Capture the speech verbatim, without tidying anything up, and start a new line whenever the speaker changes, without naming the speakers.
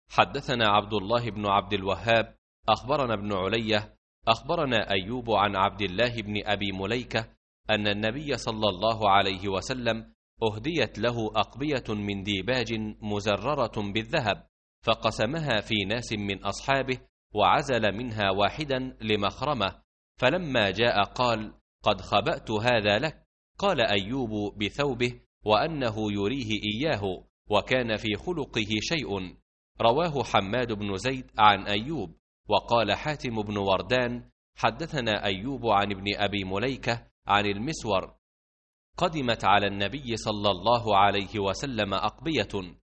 حدثنا عبد الله بن عبد الوهاب أخبرنا ابن علية أخبرنا أيوب عن عبد الله بن أبي مليكة أن النبي صلى الله عليه وسلم أهديت له أقبية من ديباج مزررة بالذهب، فقسمها في ناس من أصحابه وعزل منها واحدا لمخرمة، فلما جاء قال: قد خبأت هذا لك. قال أيوب بثوبه وأنه يريه إياه، وكان في خلقه شيء. رواه حماد بن زيد عن أيوب. وقال حاتم بن وردان: حدثنا أيوب عن ابن أبي مليكة عن المسور: قدمت على النبي صلى الله عليه وسلم أقبية